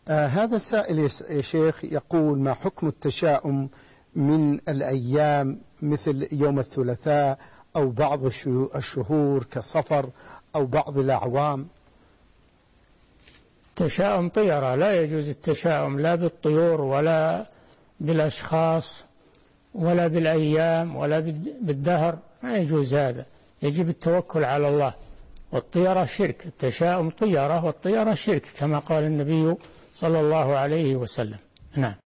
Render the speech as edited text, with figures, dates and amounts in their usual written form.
هذا السائل يا شيخ يقول: ما حكم التشاؤم من الأيام مثل يوم الثلاثاء أو بعض الشهور كصفر أو بعض الأعوام؟ التشاؤم طيرة، لا يجوز التشاؤم لا بالطيور ولا بالأشخاص ولا بالأيام ولا بالدهر، ما يجوز هذا، يجب التوكل على الله. والطيرة شرك، التشاؤم طيرة والطيرة شرك كما قال النبي صلى الله عليه وسلم. نعم.